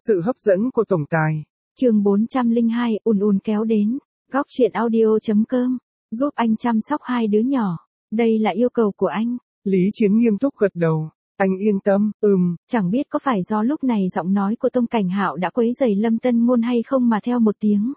Sự hấp dẫn của tổng tài. Chương 402, ùn kéo đến. Góc truyện audio.com. Giúp anh chăm sóc hai đứa nhỏ. Đây là yêu cầu của anh. Lý Chiến nghiêm túc gật đầu. Anh yên tâm, Chẳng biết có phải do lúc này giọng nói của Tông Cảnh Hạo đã quấy rầy Lâm Tân Ngôn hay không mà theo một tiếng.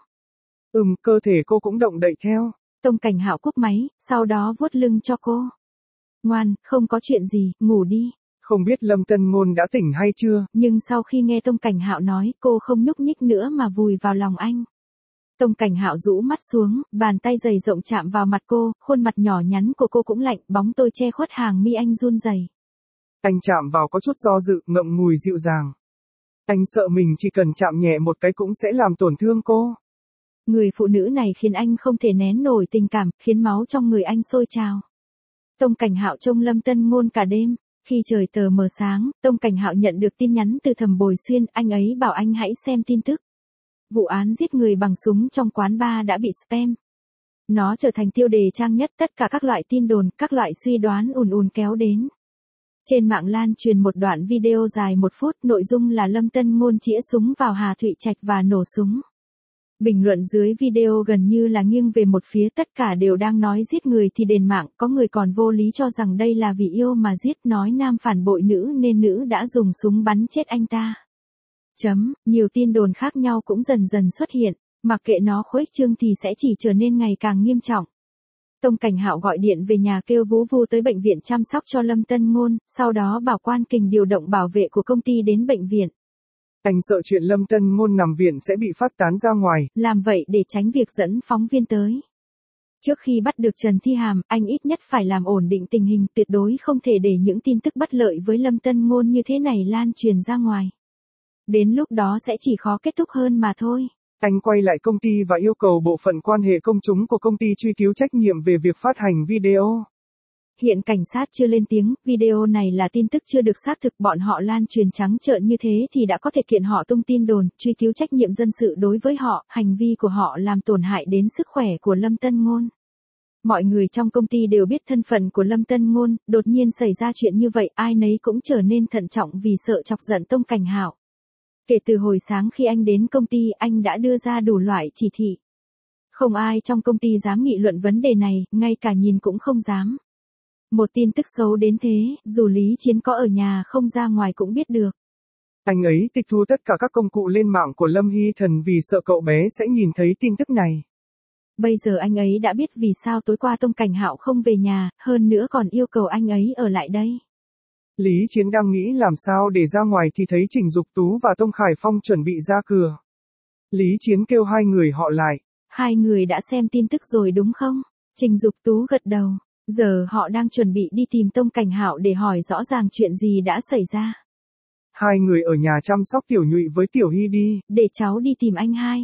Cơ thể cô cũng động đậy theo. Tông Cảnh Hạo cúp máy, sau đó vuốt lưng cho cô. Ngoan, không có chuyện gì, ngủ đi. Không biết Lâm Tân Ngôn đã tỉnh hay chưa? Nhưng sau khi nghe Tông Cảnh Hạo nói, cô không nhúc nhích nữa mà vùi vào lòng anh. Tông Cảnh Hạo rũ mắt xuống, bàn tay dày rộng chạm vào mặt cô, khuôn mặt nhỏ nhắn của cô cũng lạnh, bóng tôi che khuất hàng mi anh run rẩy. Anh chạm vào có chút do dự, ngậm ngùi dịu dàng. Anh sợ mình chỉ cần chạm nhẹ một cái cũng sẽ làm tổn thương cô. Người phụ nữ này khiến anh không thể nén nổi tình cảm, khiến máu trong người anh sôi trào. Tông Cảnh Hạo trông Lâm Tân Ngôn cả đêm. Khi trời tờ mờ sáng, Tông Cảnh Hạo nhận được tin nhắn từ Thẩm Bồi Xuyên, anh ấy bảo anh hãy xem tin tức. Vụ án giết người bằng súng trong quán bar đã bị spam. Nó trở thành tiêu đề trang nhất, tất cả các loại tin đồn, các loại suy đoán ùn kéo đến. Trên mạng lan truyền một đoạn video dài 1 phút, nội dung là Lâm Tân Ngôn chĩa súng vào Hà Thụy Trạch và nổ súng. Bình luận dưới video gần như là nghiêng về một phía, tất cả đều đang nói giết người thì đền mạng, có người còn vô lý cho rằng đây là vì yêu mà giết, nói nam phản bội nữ nên nữ đã dùng súng bắn chết anh ta. Nhiều tin đồn khác nhau cũng dần dần xuất hiện, mặc kệ nó khuếch trương thì sẽ chỉ trở nên ngày càng nghiêm trọng. Tông Cảnh Hạo gọi điện về nhà kêu Vũ Vu tới bệnh viện chăm sóc cho Lâm Tân Ngôn, sau đó bảo Quan Kình điều động bảo vệ của công ty đến bệnh viện. Anh sợ chuyện Lâm Tân Ngôn nằm viện sẽ bị phát tán ra ngoài. Làm vậy để tránh việc dẫn phóng viên tới. Trước khi bắt được Trần Thi Hàm, anh ít nhất phải làm ổn định tình hình, tuyệt đối không thể để những tin tức bất lợi với Lâm Tân Ngôn như thế này lan truyền ra ngoài. Đến lúc đó sẽ chỉ khó kết thúc hơn mà thôi. Anh quay lại công ty và yêu cầu bộ phận quan hệ công chúng của công ty truy cứu trách nhiệm về việc phát hành video. Hiện cảnh sát chưa lên tiếng, video này là tin tức chưa được xác thực, bọn họ lan truyền trắng trợn như thế thì đã có thể kiện họ tung tin đồn, truy cứu trách nhiệm dân sự đối với họ, hành vi của họ làm tổn hại đến sức khỏe của Lâm Tân Ngôn. Mọi người trong công ty đều biết thân phận của Lâm Tân Ngôn, đột nhiên xảy ra chuyện như vậy, ai nấy cũng trở nên thận trọng vì sợ chọc giận Tông Cảnh Hạo. Kể từ hồi sáng khi anh đến công ty, anh đã đưa ra đủ loại chỉ thị. Không ai trong công ty dám nghị luận vấn đề này, ngay cả nhìn cũng không dám. Một tin tức xấu đến thế, dù Lý Chiến có ở nhà không ra ngoài cũng biết được. Anh ấy tịch thu tất cả các công cụ lên mạng của Lâm Hy Thần vì sợ cậu bé sẽ nhìn thấy tin tức này. Bây giờ anh ấy đã biết vì sao tối qua Tông Cảnh Hạo không về nhà, hơn nữa còn yêu cầu anh ấy ở lại đây. Lý Chiến đang nghĩ làm sao để ra ngoài thì thấy Trình Dục Tú và Tông Khải Phong chuẩn bị ra cửa. Lý Chiến kêu hai người họ lại. Hai người đã xem tin tức rồi đúng không? Trình Dục Tú gật đầu. Giờ họ đang chuẩn bị đi tìm Tông Cảnh Hạo để hỏi rõ ràng chuyện gì đã xảy ra. Hai người ở nhà chăm sóc Tiểu Nhụy với Tiểu Hy đi. Để cháu đi tìm anh hai.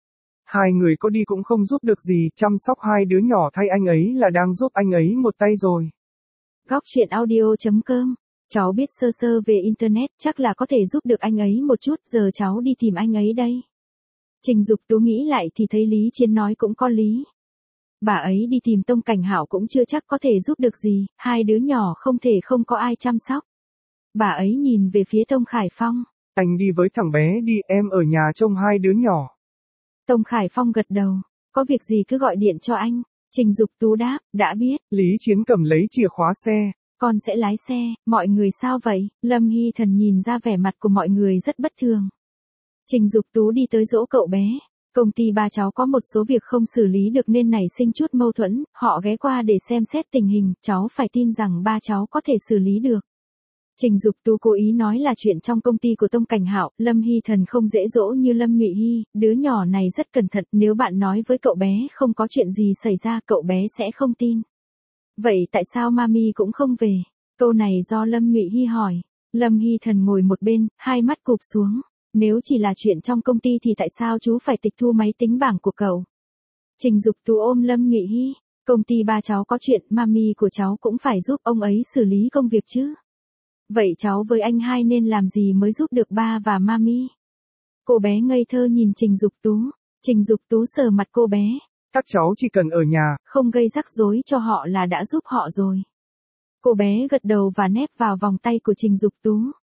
Hai người có đi cũng không giúp được gì, chăm sóc hai đứa nhỏ thay anh ấy là đang giúp anh ấy một tay rồi. Góc truyện audio.com. Cháu biết sơ sơ về Internet, chắc là có thể giúp được anh ấy một chút, giờ cháu đi tìm anh ấy đây. Trình Dục Tú nghĩ lại thì thấy Lý Chiến nói cũng có lý. Bà ấy đi tìm Tông Cảnh Hạo cũng chưa chắc có thể giúp được gì, hai đứa nhỏ không thể không có ai chăm sóc. Bà ấy nhìn về phía Tông Khải Phong. Anh đi với thằng bé đi, em ở nhà trông hai đứa nhỏ. Tông Khải Phong gật đầu, có việc gì cứ gọi điện cho anh. Trình Dục Tú đáp, đã biết. Lý Chiến cầm lấy chìa khóa xe. Con sẽ lái xe, mọi người sao vậy? Lâm Hy Thần nhìn ra vẻ mặt của mọi người rất bất thường. Trình Dục Tú đi tới dỗ cậu bé. Công ty ba cháu có một số việc không xử lý được nên nảy sinh chút mâu thuẫn, họ ghé qua để xem xét tình hình, cháu phải tin rằng ba cháu có thể xử lý được. Trình Dục Tú cố ý nói là chuyện trong công ty của Tông Cảnh Hạo, Lâm Hy Thần không dễ dỗ như Lâm Nhụy Hy, đứa nhỏ này rất cẩn thận, nếu bạn nói với cậu bé không có chuyện gì xảy ra cậu bé sẽ không tin. Vậy tại sao Mami cũng không về? Câu này do Lâm Nhụy Hy hỏi. Lâm Hy Thần ngồi một bên, hai mắt cụp xuống. Nếu chỉ là chuyện trong công ty thì tại sao chú phải tịch thu máy tính bảng của cậu? Trình Dục Tú ôm Lâm Nhụy Hy. Công ty ba cháu có chuyện, Mami của cháu cũng phải giúp ông ấy xử lý công việc chứ. Vậy cháu với anh hai nên làm gì mới giúp được ba và Mami? Cô bé ngây thơ nhìn Trình Dục Tú. Trình Dục Tú sờ mặt cô bé. Các cháu chỉ cần ở nhà, không gây rắc rối cho họ là đã giúp họ rồi. Cô bé gật đầu và nép vào vòng tay của Trình Dục Tú.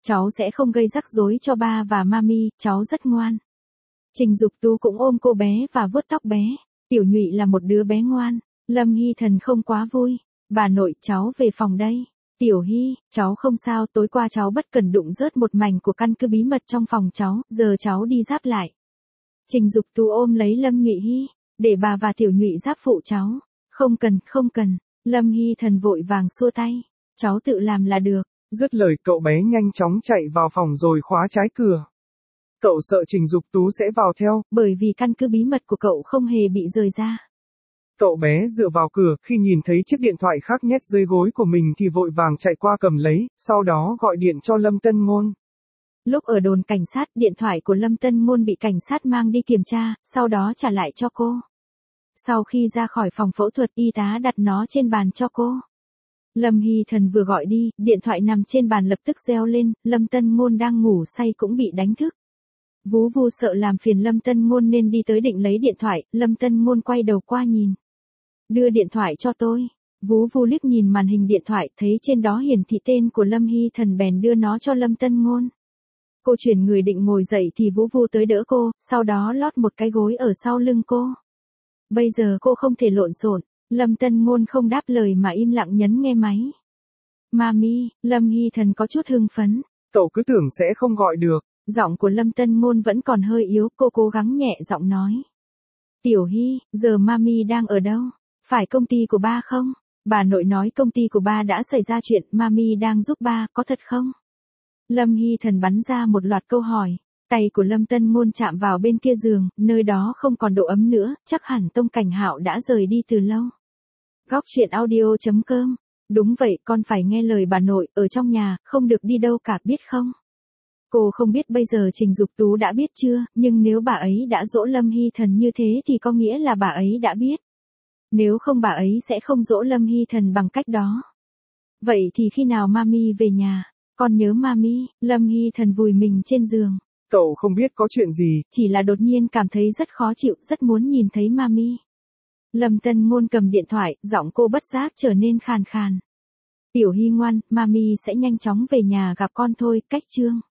Cháu sẽ không gây rắc rối cho ba và mami, cháu rất ngoan. Trình Dục Tú cũng ôm cô bé và vuốt tóc bé. Tiểu Nhụy là một đứa bé ngoan. Lâm Hy Thần không quá vui. Bà nội, cháu về phòng đây. Tiểu Hy, cháu không sao, tối qua cháu bất cẩn đụng rớt một mảnh của căn cứ bí mật trong phòng cháu, giờ cháu đi ráp lại. Trình Dục Tú ôm lấy Lâm Nhụy Hy, để bà và Tiểu Nhụy ráp phụ cháu. Không cần, không cần. Lâm Hy Thần vội vàng xua tay. Cháu tự làm là được. Dứt lời cậu bé nhanh chóng chạy vào phòng rồi khóa trái cửa. Cậu sợ Trình Dục Tú sẽ vào theo, bởi vì căn cứ bí mật của cậu không hề bị rời ra. Cậu bé dựa vào cửa, khi nhìn thấy chiếc điện thoại khác nhét dưới gối của mình thì vội vàng chạy qua cầm lấy, sau đó gọi điện cho Lâm Tân Ngôn. Lúc ở đồn cảnh sát, điện thoại của Lâm Tân Ngôn bị cảnh sát mang đi kiểm tra, sau đó trả lại cho cô. Sau khi ra khỏi phòng phẫu thuật, y tá đặt nó trên bàn cho cô. Lâm Hy Thần vừa gọi đi, điện thoại nằm trên bàn lập tức reo lên, Lâm Tân Ngôn đang ngủ say cũng bị đánh thức. Vú Vu sợ làm phiền Lâm Tân Ngôn nên đi tới định lấy điện thoại, Lâm Tân Ngôn quay đầu qua nhìn. Đưa điện thoại cho tôi. Vú Vu liếc nhìn màn hình điện thoại, thấy trên đó hiển thị tên của Lâm Hy Thần bèn đưa nó cho Lâm Tân Ngôn. Cô chuyển người định ngồi dậy thì Vú Vu tới đỡ cô, sau đó lót một cái gối ở sau lưng cô. Bây giờ cô không thể lộn xộn. Lâm Tân Ngôn không đáp lời mà im lặng nhấn nghe máy. Mami, Lâm Hy Thần có chút hưng phấn. Cậu cứ tưởng sẽ không gọi được. Giọng của Lâm Tân Ngôn vẫn còn hơi yếu, cô cố gắng nhẹ giọng nói. Tiểu Hy, giờ mami đang ở đâu? Phải công ty của ba không? Bà nội nói công ty của ba đã xảy ra chuyện, mami đang giúp ba, có thật không? Lâm Hy Thần bắn ra một loạt câu hỏi. Tay của Lâm Tân Ngôn chạm vào bên kia giường, nơi đó không còn độ ấm nữa, chắc hẳn Tông Cảnh Hạo đã rời đi từ lâu. Góc truyện audio.com. Đúng vậy, con phải nghe lời bà nội, ở trong nhà, không được đi đâu cả, biết không? Cô không biết bây giờ Trình Dục Tú đã biết chưa, nhưng nếu bà ấy đã dỗ Lâm Hy Thần như thế thì có nghĩa là bà ấy đã biết. Nếu không bà ấy sẽ không dỗ Lâm Hy Thần bằng cách đó. Vậy thì khi nào mami về nhà? Con nhớ mami. Lâm Hy Thần vùi mình trên giường. Cậu không biết có chuyện gì. Chỉ là đột nhiên cảm thấy rất khó chịu, rất muốn nhìn thấy mami. Lâm Tân Ngôn cầm điện thoại, giọng cô bất giác trở nên khàn khàn. Tiểu Hy ngoan, mami sẽ nhanh chóng về nhà gặp con thôi, cách chương.